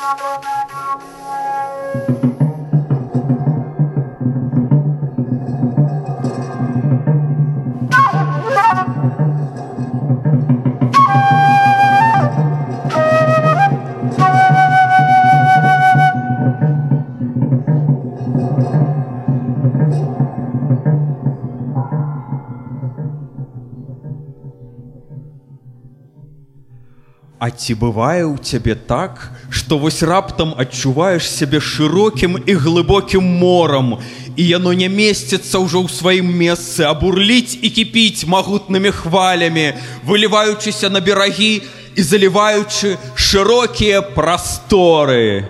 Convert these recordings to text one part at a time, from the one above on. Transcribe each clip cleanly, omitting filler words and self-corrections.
А ці бывае ў цябе так, што вось раптам адчуваеш сябе шырокім і глыбокім морам, і яно не месціцца ўжо ў сваім месцы, а бурліць і кіпіць магутнымі хвалямі, выліваючыся на берагі і заліваючы шырокія прасторы.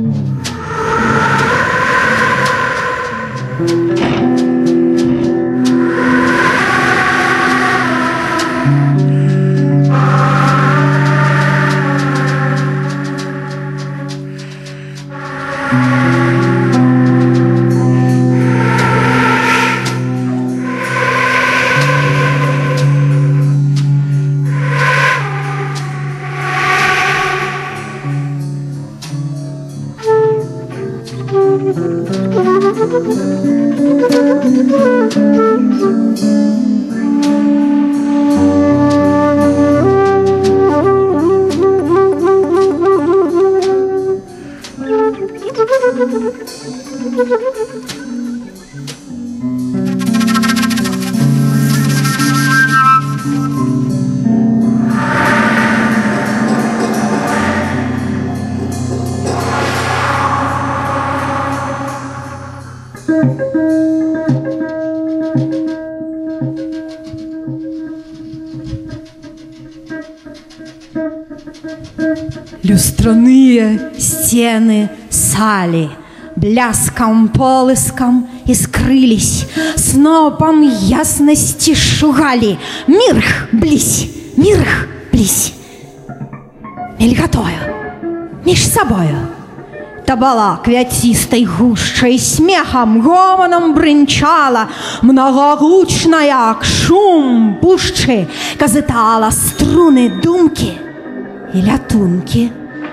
Люстраные стены сали бляском, полыском искрылись, снопом ясности шугали. Мирх, близь, мирх, близь. Мелькотою, меж собою табала квятистой гущей, смехом, гомоном брынчала, многогучная, к шум пушчы, казытала струны думки и лятунки.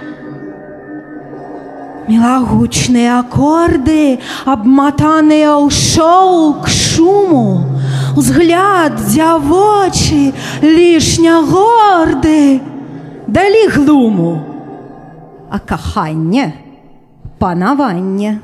Милагучные аккорды, обмотанные ў шоўк шуму, взгляд дзявочы, лішня горды, далі глуму, а каханне панаванне.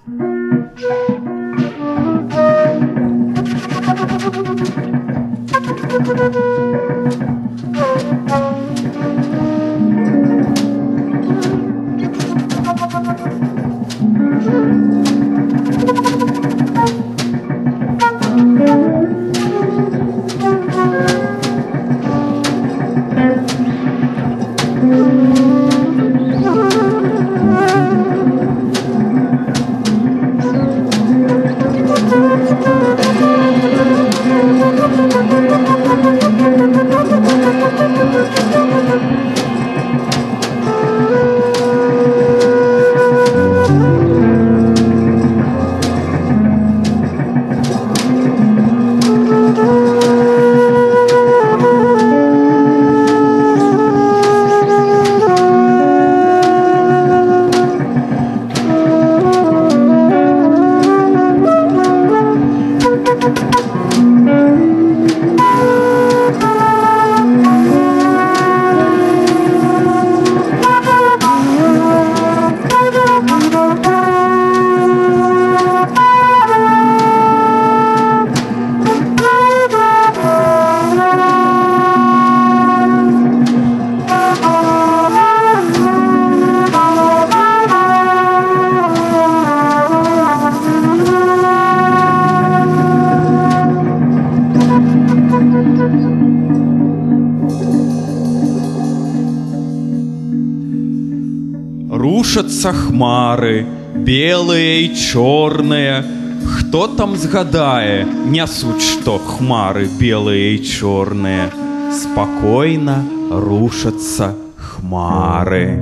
Рушацца хмары, белыя і чорныя. Хто там згадае, нясуць што хмары белыя і чорныя. Спакойна рушацца хмары.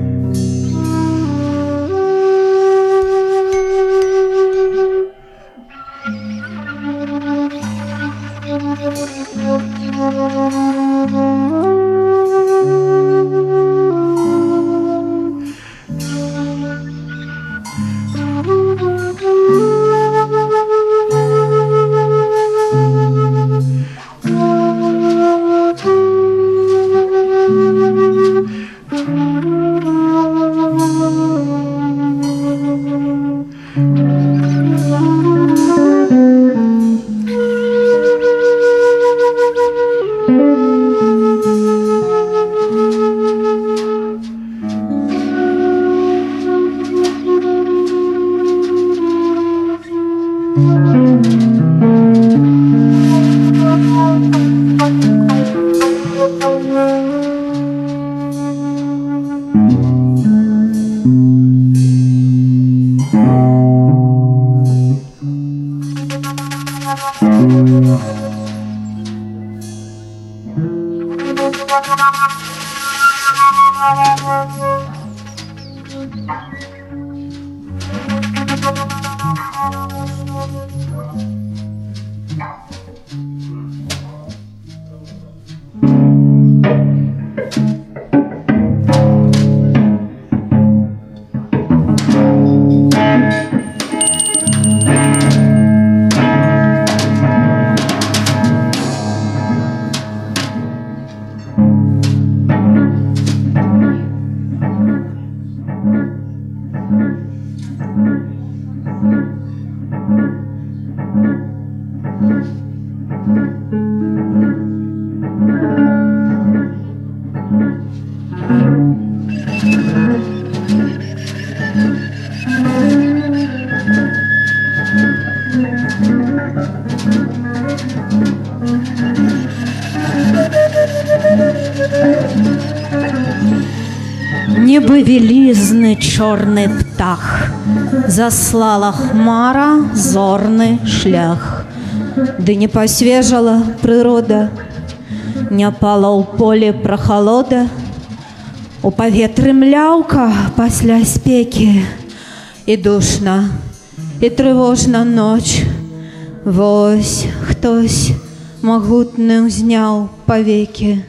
Небовелізний чорний птах, заслала хмара зорний шлях, ды не посвежала прырода, не пала ў полі прахалода, у паветры мляўка пасля спекі, і душна, і трывожна ноч. Вось хтось магутны ўзняў павекі,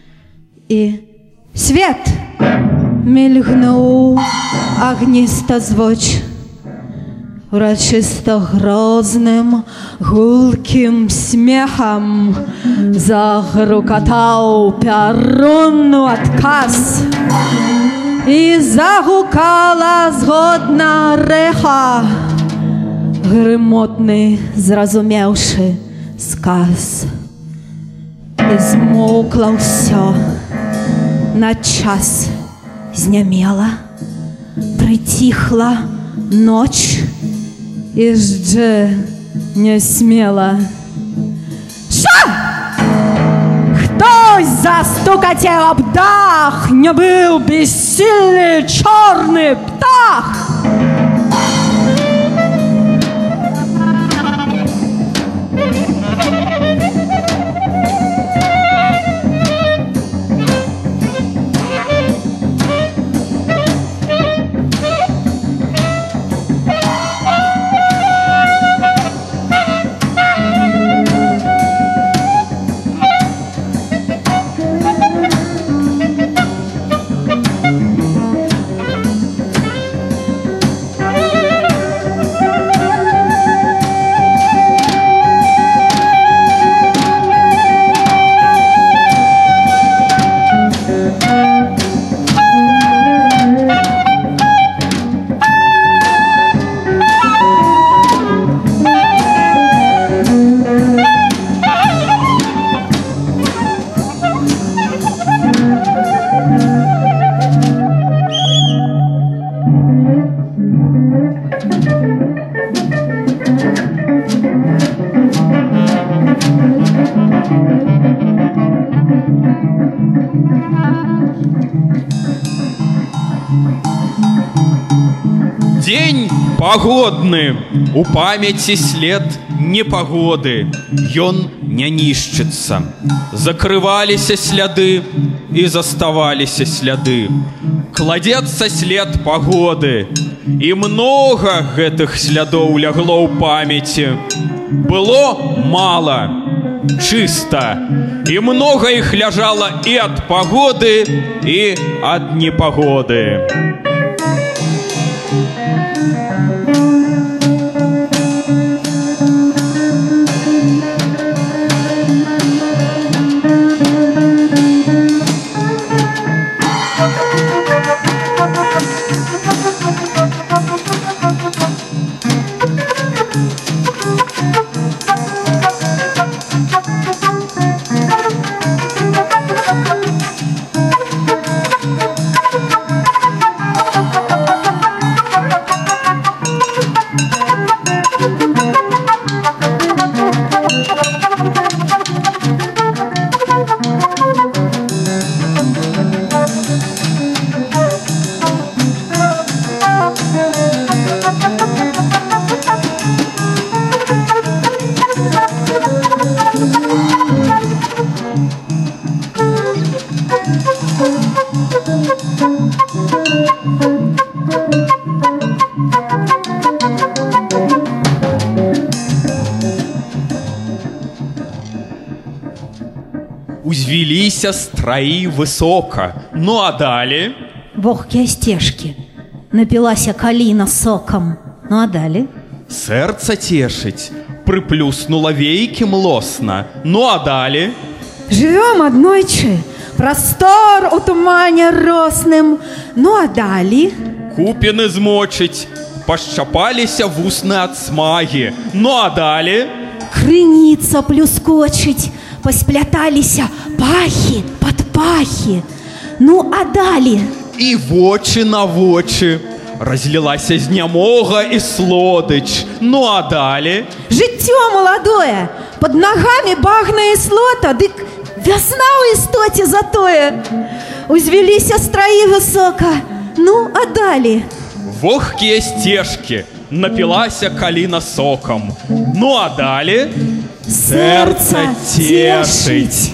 і свет мільгнуў агніста звоч, урачыста грозным гулкім смехам загрукатаў пярун у адказ, і загукала згодна рэха грымотны зразумеўшы сказ. І змоўкла ўсё, на час знямела, прыціхла ноч, і ждзе не смела. Що? Хтось застукацеў аб дах, не быў бессільны чорны птах. День пагодны, у памяці след непагоды, ён не нішчыцца. Закрываліся сляды і заставаліся сляды. Кладецца след пагоды, і многа гэтых слядоў лягло ў памяці. Было мала, чыста, і многа іх ляжала і ад пагоды, і ад непагоды. Узвеліся страі высока. Ну а далі? Вогкие стежки. Напилася калина соком. Ну а далее? Сэрца цешыць. Прыплюснула вейкі млосна. Ну а далі? Живем однойче. Простор у тумане росным. Ну а далее? Купіны змочыць. Пашчапаліся вусны ад смагі. Ну а далі? Крыніца плюскочыць. Поспляталіся пахи под пахи. Ну а далее? І вочы на вочы. Разлілася знямога і слодыч. Ну а далі? Жыццё молодое, под ногами багна і слота, дык вясна ў істоце затое. Узвеліся страі высока, ну а далі? Вогкія сцежкі, напілася каліна сокам. Ну а далі? Сэрца цешыць.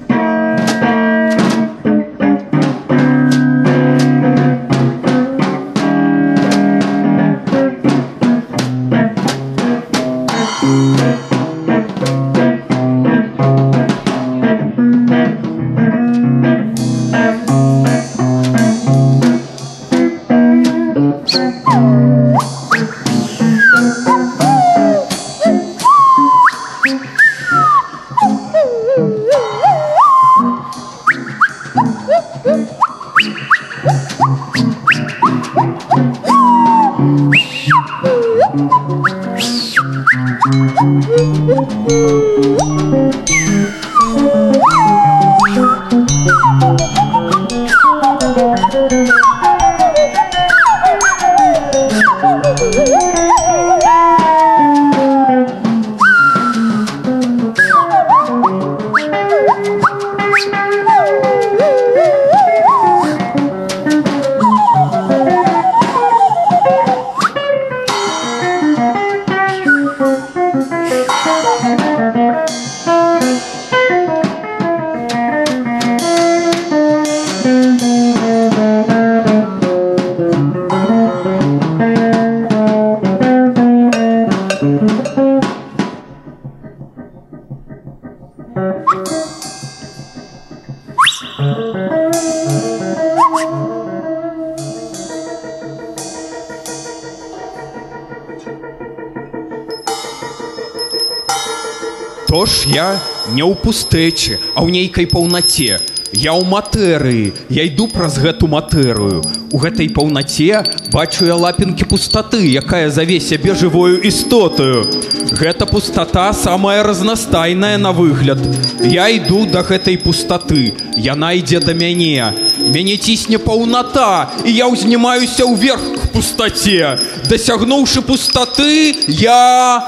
Тож я не ў пустэчы, а ў нейкай паўнаце. Я ў матэрыі, я іду праз гэту матэрыю. У гэтай паўнаце бачу я лапінкі пустаты, якая заве сябе жывою істотаю. Гэта пустата самая разнастайная на выгляд. Я іду да гэтай пустаты, яна ідзе да мяне. Мяне цісне паўната, і я ўзнімаюся ўверх к пустаце. Дасягнуўшы пустаты, я...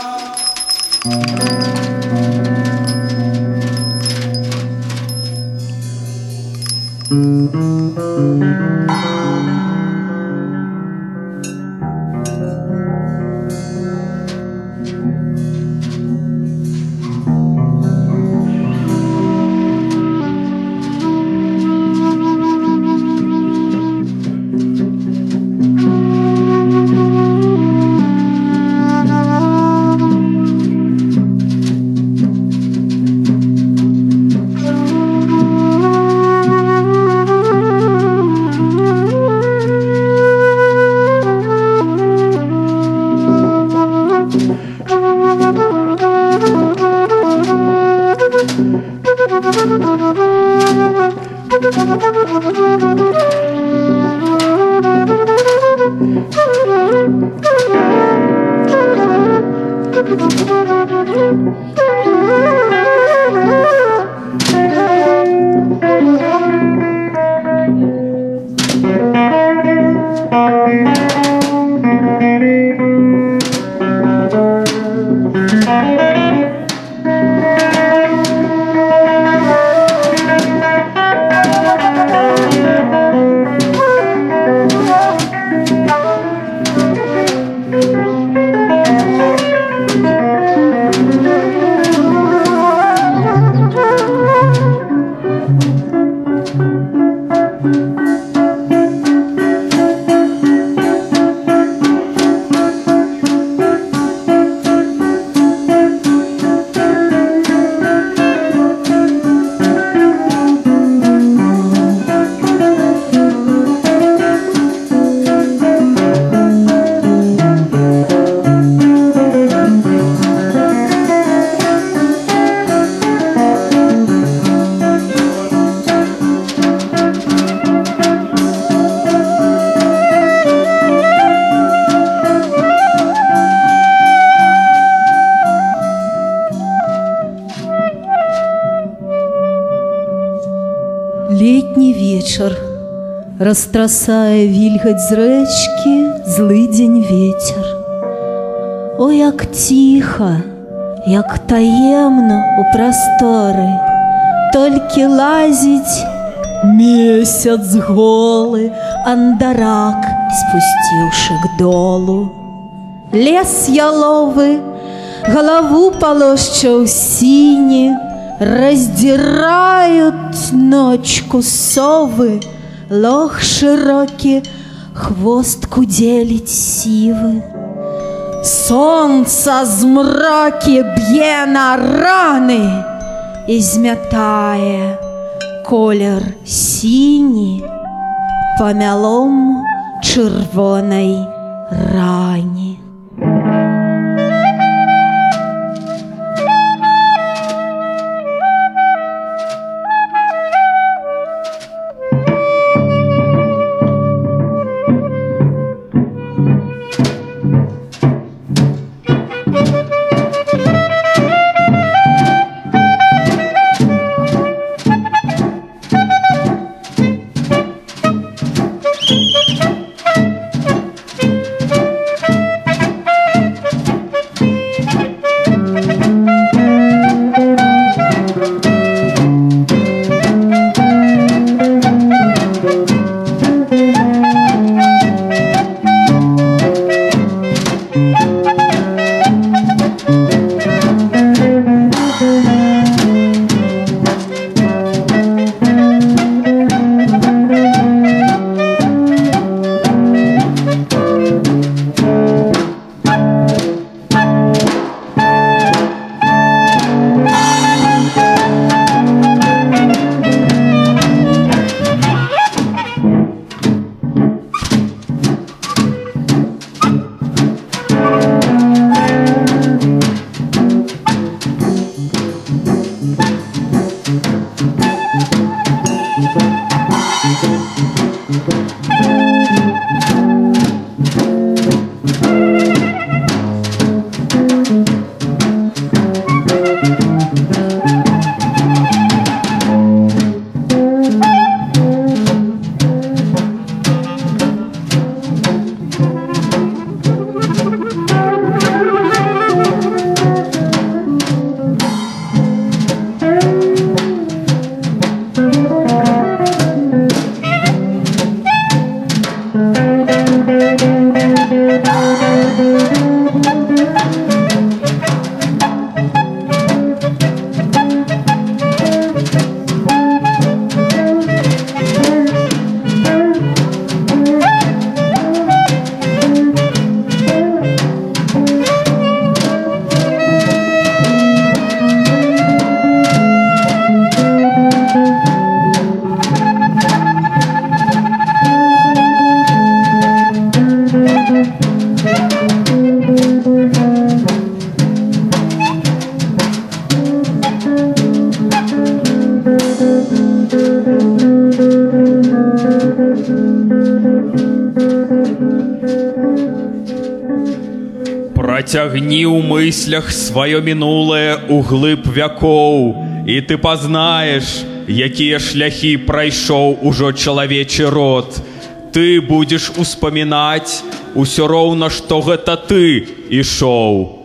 растрасае вільгаць з рэчкі злы дзень вецер. О, як ціха, як таемна у прасторы, толькі лазіць месяц голы, андарак спусціўшы к долу. Лес яловы галаву палошчаў сіні, раздзіраюць ночку совы, лог шырокі хвостку дзеліць сівы. Сонца змрокі б'е на раны і змятае колер сіні памялом чырвонай рані. Працягні ў мыслях сваё мінулае ўглыб вякоў, і ты пазнаеш, якія шляхі прайшоў ужо чалавечы род. Ты будзеш успамінаць усё роўна, што гэта ты ішоў.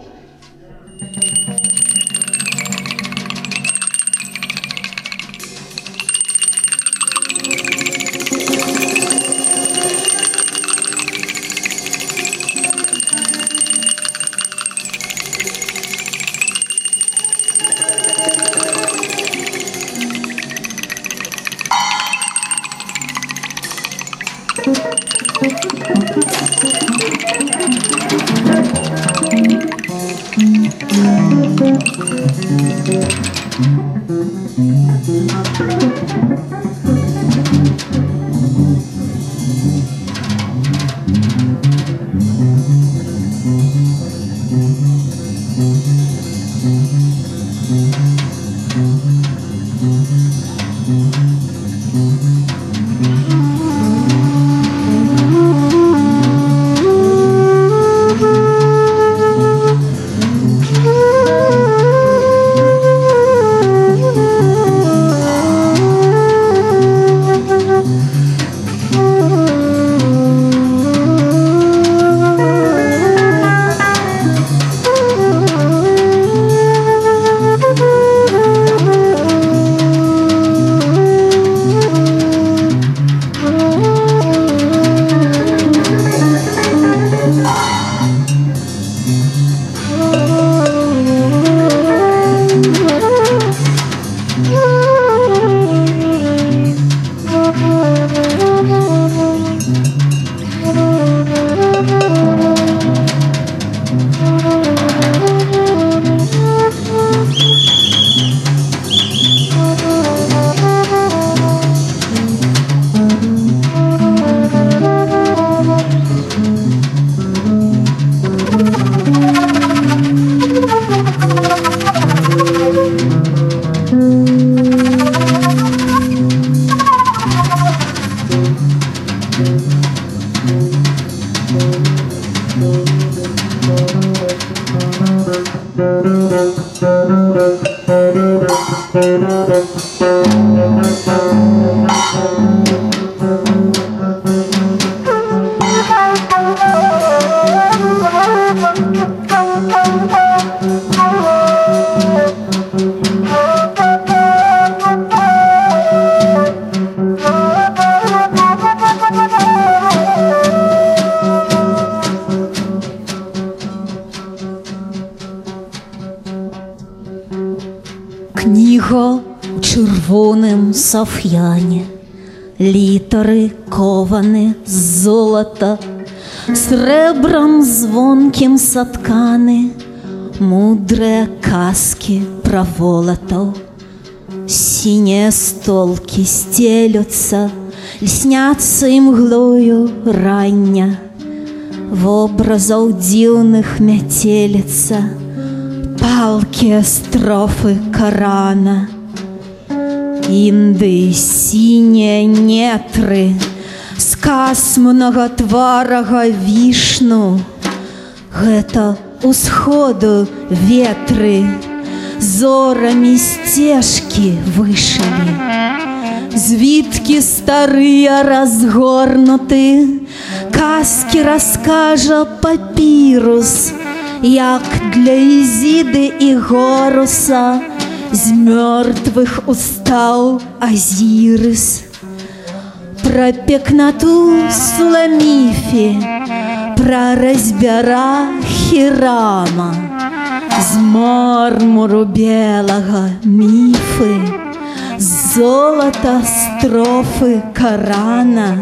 Книга у червоним саф'яні, літери коване з золота, сребром звонким сотканы, мудрые казки про волотов. Синие столки стелются, снятся им мглою рання, в образах дивных метелится палкие строфы Корана. Инды, синие нетры, сказ многотварага вишну. Гэта усходу ветры зорами стежки вышли. Звитки старые разгорнуты, казки раскажа папирус, як для Изиды и Горуса з мертвых устал Азирис. Про пекноту Суламифи, про разбера Хирама, з мармуру белого мифы, золото строфы Корана.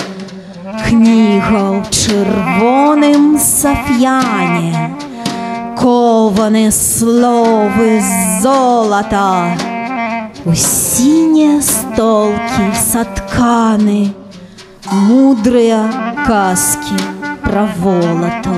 Книга в червоним саф'яні, коване слови з золота, у синие столки сотканы, мудрые казки про волотов.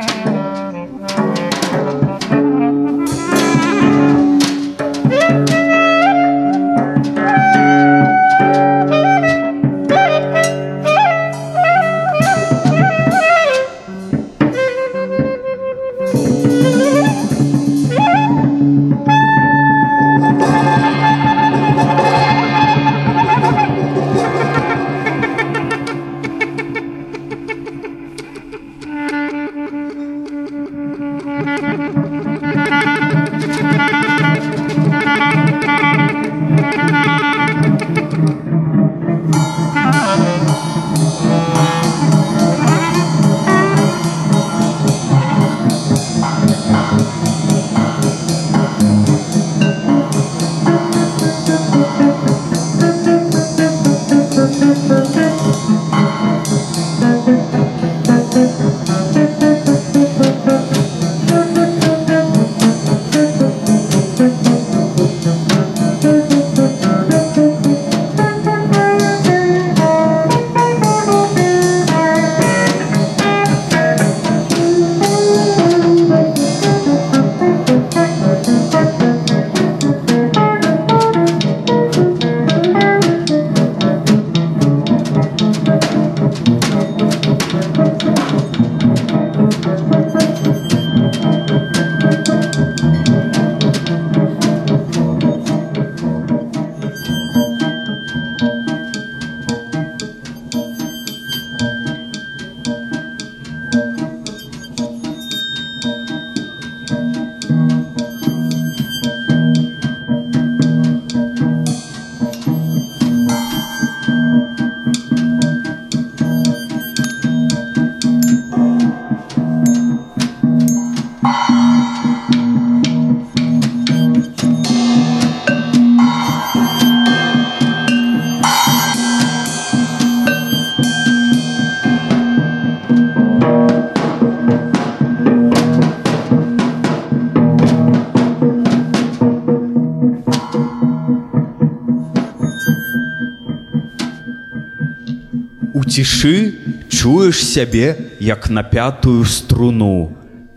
Цішы чуеш сябе, як на пятую струну.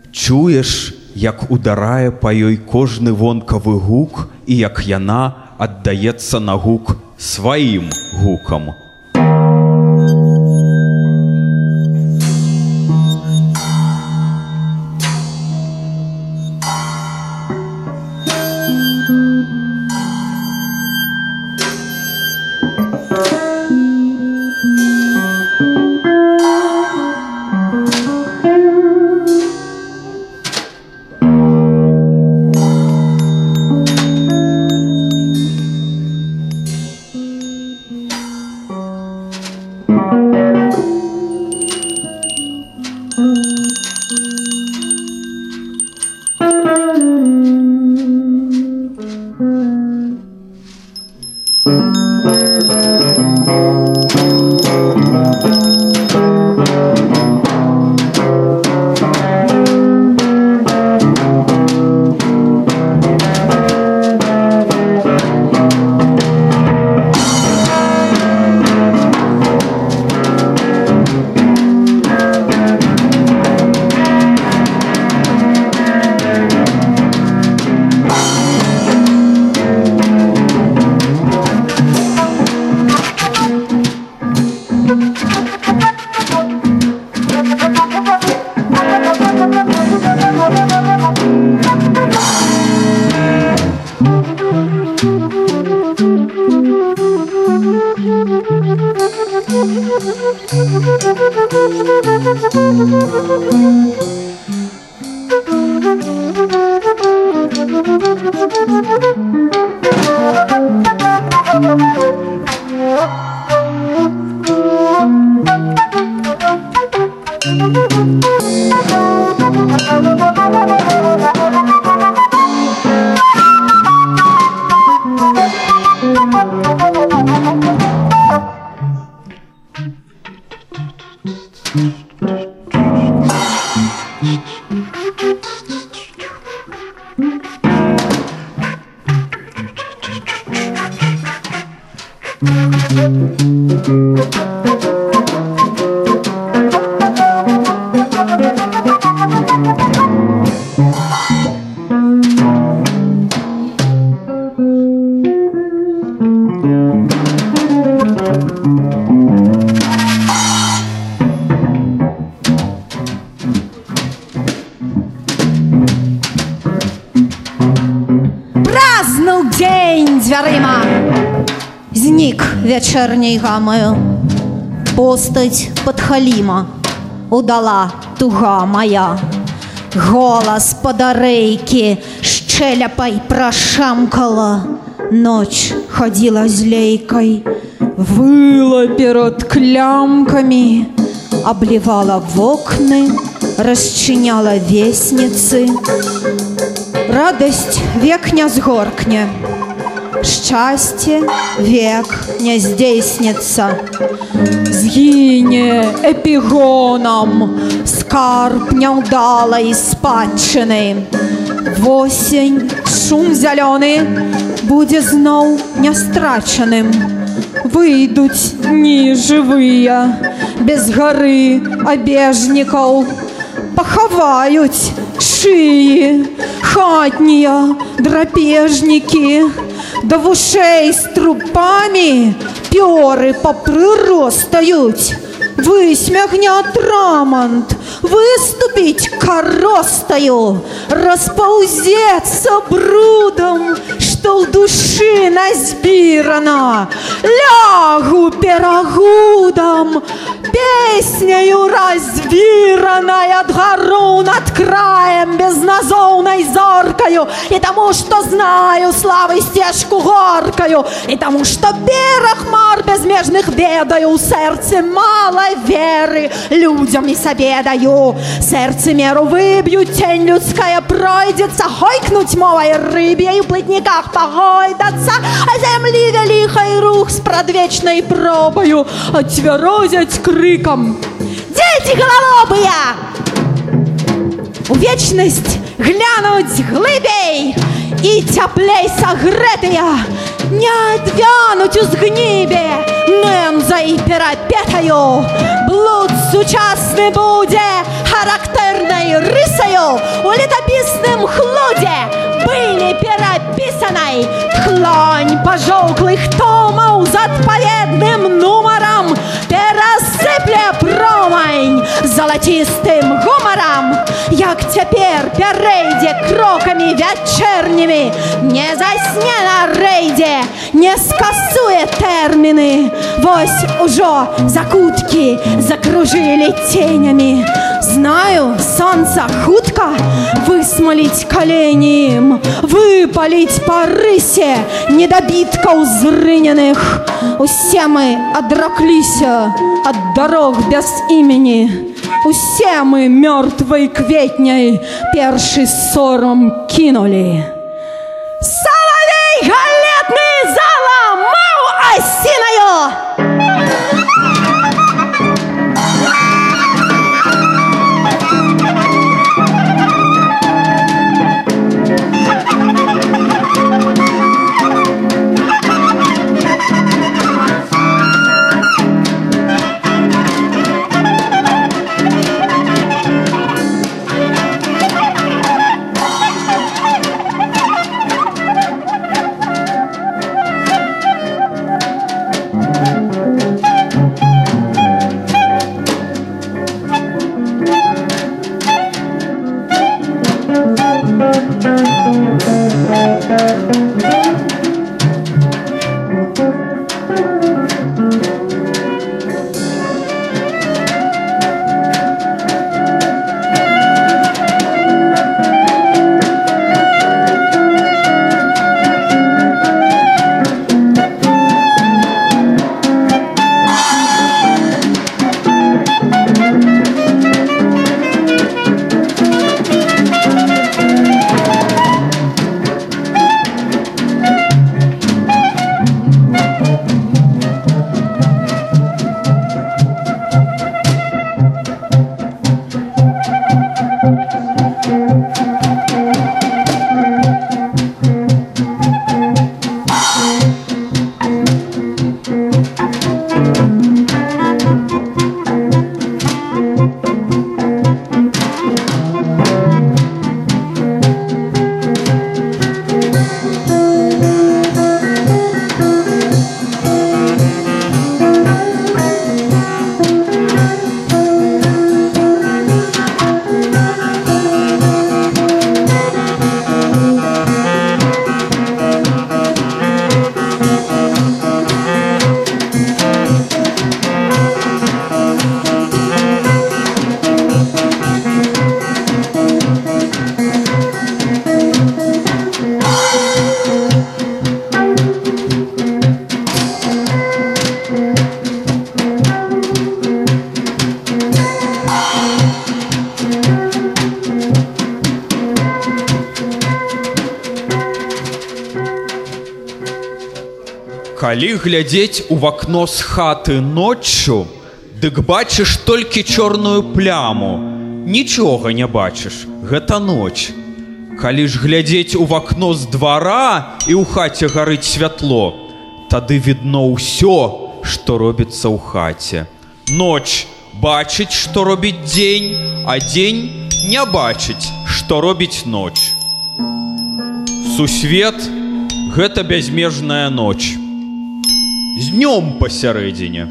Чуеш, як ударае па ёй кожны вонкавы гук і як яна аддаецца на гук сваім гукам. Празднуł dzień dźwiaryma, znikł wieczerniej gamою. Постать подхалима удала туга моя. Голос подарейки щеляпой прошамкала. Ночь ходила злейкой, выла перед клямками, обливала в окны, расчиняла вестницы. Радость век не сгоркне, счастье век не здейснится. Сгине эпигоном скарб неудалой спадщины. В осень шум зеленый будет знов не страченным. Выйдут дни живые без горы обежников, поховают шии хатние драпежники, да в ушей с трупами перы поприростают. Высмягнет рамонт, выступить коростою, расползется брудом, что в души назбирано. Лягу перагудом, песнею развираной от гору над краем безназовной зоркою, и тому, что знаю славы стежку горкою, и тому, что берег мар безмежных ведаю, в сердце мало веры людям и себе даю. Сердце меру выбью, тень людская пройдется, хойкнуть мовой рыбьей в плотниках погойдаться, а земли великой рух с продвечной пробою отверозять криком: дети гололобые! У вечность глянуть глыбей и теплей согретые, не отвянуть у згнибе немзой перепетою. Блуд сучасный буде характерной рысою, у летописном хлуде были переписанной тлонь пожоклых томов за отповедным номером, пересыпле промань золотистым гумором. Як теперь перейде кроками вечерними, не засне на рейде, не скасує термины. Вось уже закутки закружили тенями. Знаю, солнце хутко высмолить коленем, выпалить по рысе недобитков зрыненных. Усе мы отраклися от дорог без имени. Усе мы мертвой кветней перший ссором кинули. Соловей галетный заломал осиною. Калі глядзець у вакно з хаты ноччу, дык бачыш толькі чорную пляму. Нічога не бачыш, гэта ноч. Калі ж глядзець у вакно з двара і ў хаце гарыць святло, тады відно ўсё, што робіцца ў хаце. Ноч бачыць, што робіць дзень, а дзень не бачыць, што робіць ноч. Сусвет – гэта бязмежная ноч. З днём пасярэдзіне.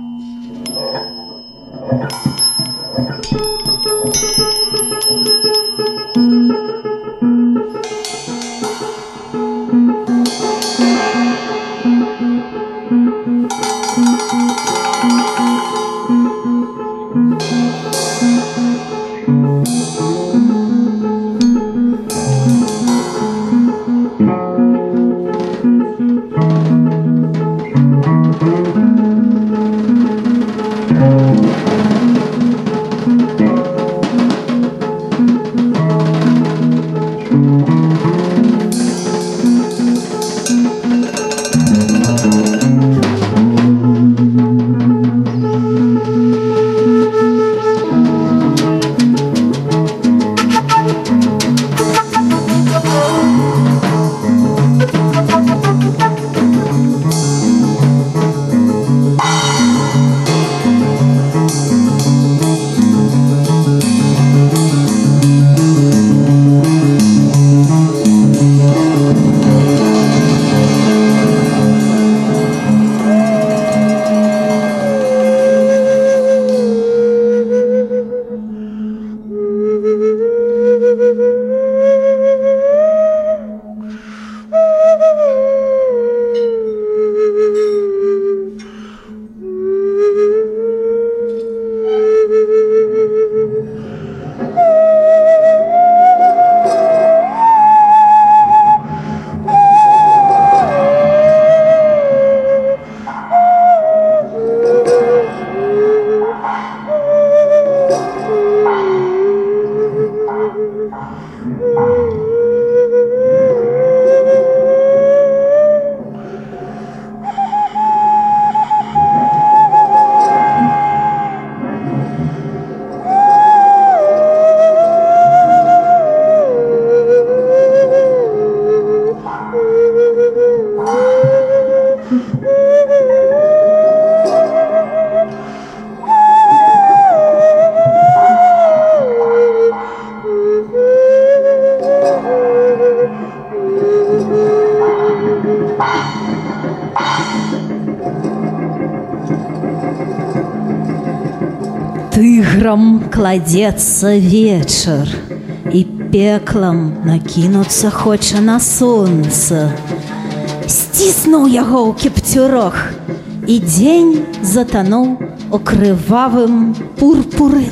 Тыграм кладецца вечар, і пеклам накінуцца хоча на сонца. Сціснуў яго ў кіпцюрох, і дзень затануў у крывавым пурпуры.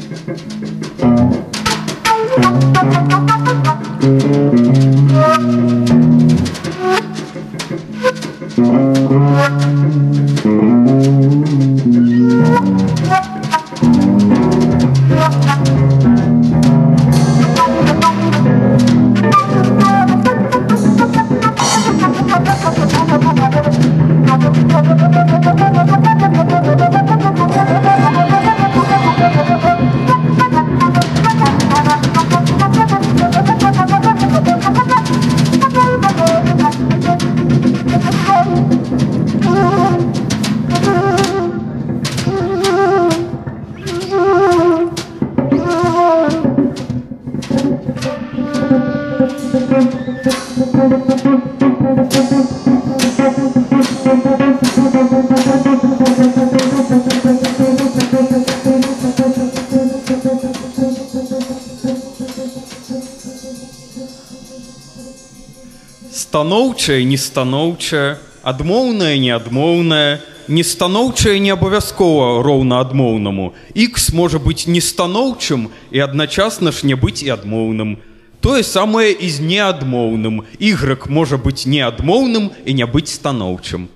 Станоўчае, нестаноўчае, адмоўнае, неадмоўнае, нестаноўчае не абавязкова роўна адмоўнаму. Х можа быць нестаноўчым і адначасна ж не быць і адмоўным. Тое самае і з неадмоўным. Y можа быць неадмоўным і не быць станоўчым.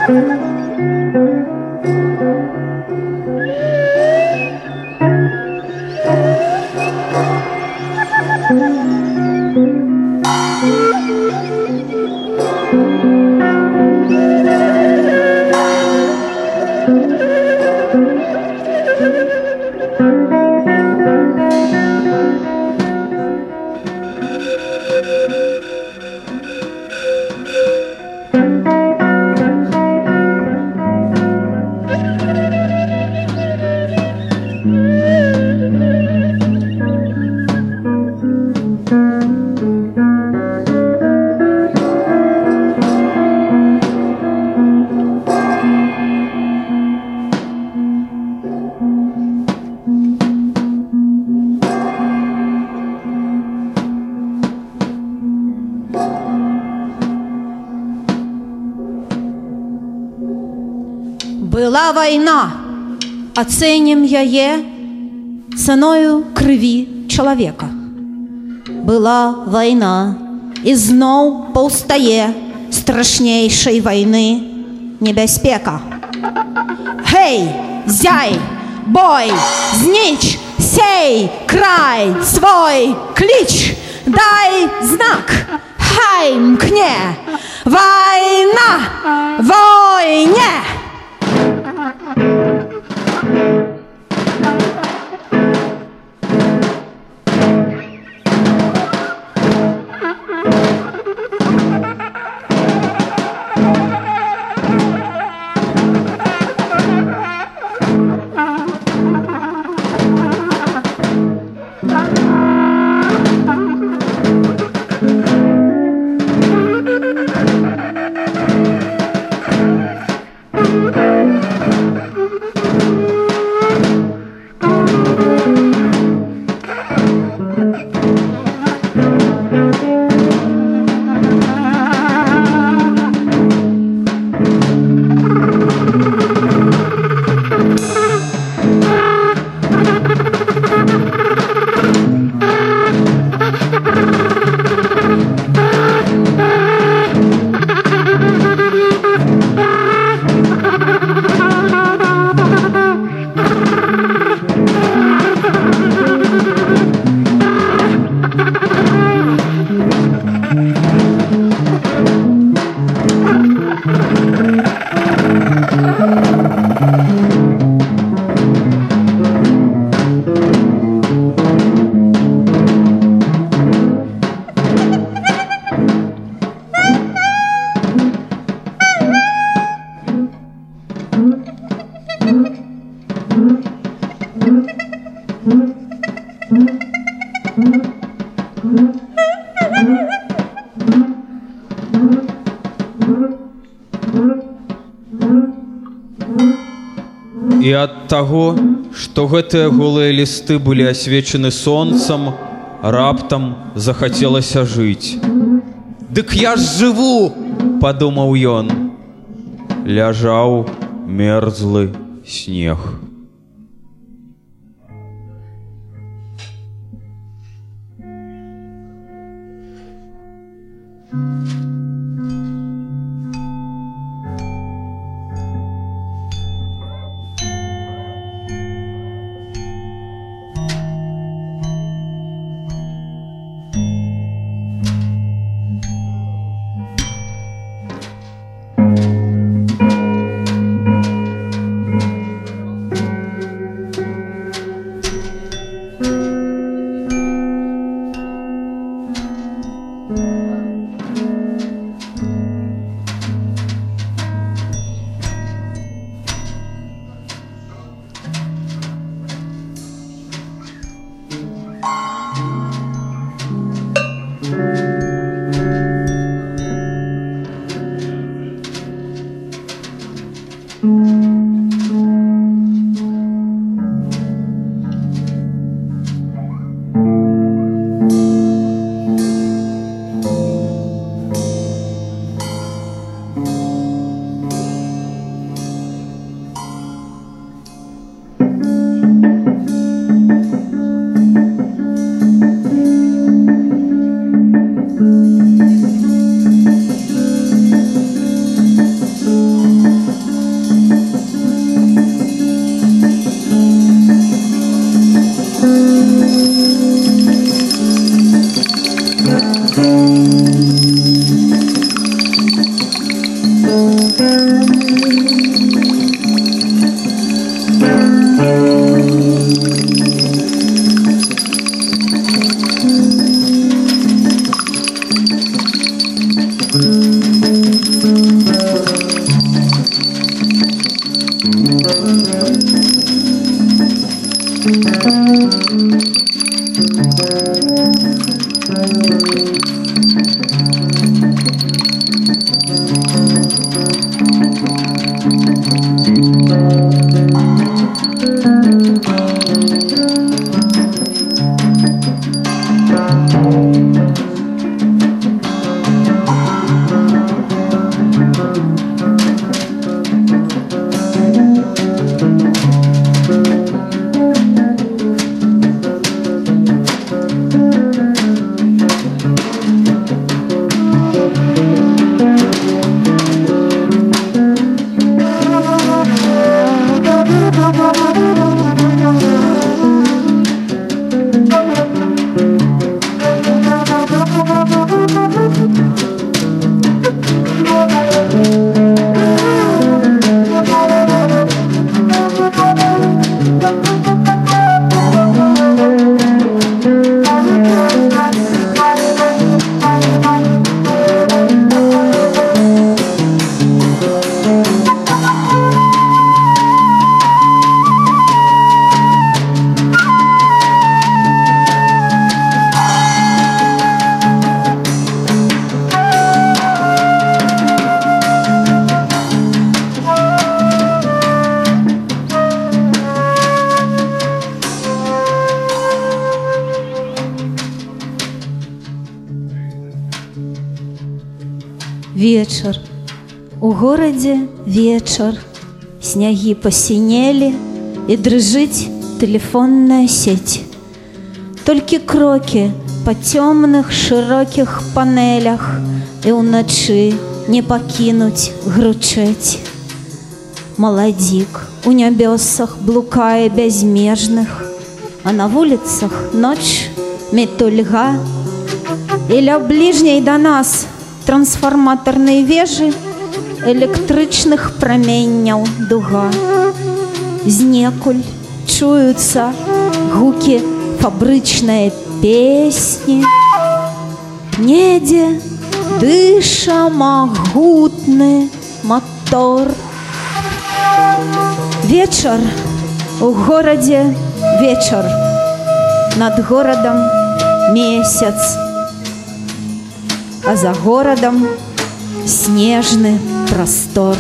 Была война, оценим яе ценою крови человека. Была война, и зноў паўстае страшнейшей войны небяспека. Гей, зяй, бой, знич, сей, край, свой, клич, дай знак, хай мкне, война, войне! І ад таго, што гэтыя голыя лісты былі асвечаны сонцам, раптам захацелася жыць. «Дык я ж жыву!» – падумаў ён. Ляжаў мерзлы снег. Вечар. У горадзе вечар. Снягі пасінелі і дрыжыць тэлефонная сеть. Толькі крокі па цёмных шырокіх панелях і ўначы не пакінуць гручэць. Маладзік у нябёсах блукае бязмежных, а на вуліцах ноч метульга. І ля бліжняй да нас трансфарматарнай вежы электрычных праменняў дуга. Знекуль чуюцца гукі фабрычнай песні. Недзе дыша магутны мотор. Вечар. У горадзе вечар. Над горадам месяц. А за горадам снежны простор.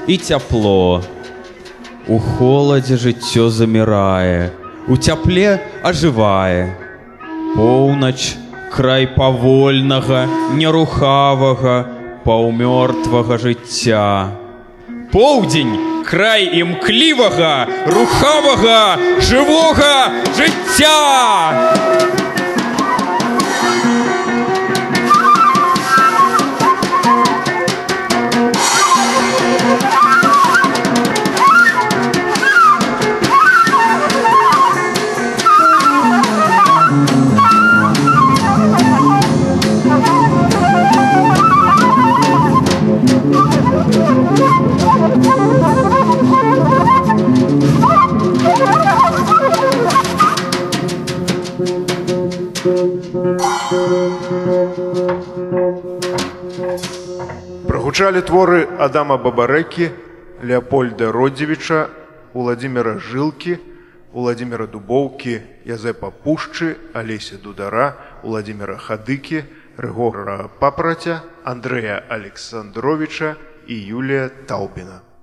і цяпло. У холадзе жыццё замірае, у цяпле ажывае. Поўнач — край павольнага, нерухавага, паўмёртвага жыцця. Поўдзень — край імклівага, рухавага, жывога жыцця! Прагучалі творы Адама Бабарэкі, Леапольда Родзевіча, Уладзіміра Жылкі, Уладзіміра Дубоўкі, Язэпа Пушчы, Алеся Дудара, Уладзіміра Хадыкі, Рыгора Папраця, Андрэя Александровіча і Юлія Таўбіна.